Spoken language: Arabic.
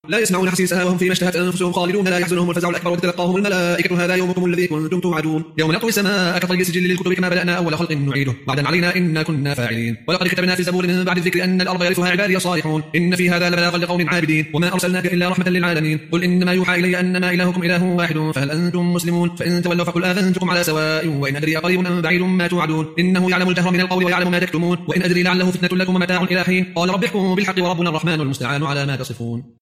لا يسمعون حسيسها وهم فيما اشتهت أنفسهم خالدون لا يحزنهم الفزع الأكبر وتتلقاهم الملائكة هذا يومكم الذي كنتم توعدون يوم نطوي السماء كطي السجل للكتب كما بدأنا أول خلق نعيده وعدا علينا إنا كنا فاعلين ولقد كتبنا في الزبور من بعد الذكر أن الأرض يرثها عبادي الصالحون إن في هذا لبلاغا لقوم عابدين وما أرسلناك إلا رحمة للعالمين قل إنما يوحى إلي أنما إلهكم إله واحد فهل أنتم مسلمون فإن تولوا فقل آذنتكم على سواء وإن أدري قريب أم بعيد ما توعدون إنه يعلم الجهر من القول ويعلم ما تكتمون وإن أدري لعله فتنة لكم ومتاع إلى حين قال رب احكموا بالحق وربنا الرحمن المستعان على ما تصفون.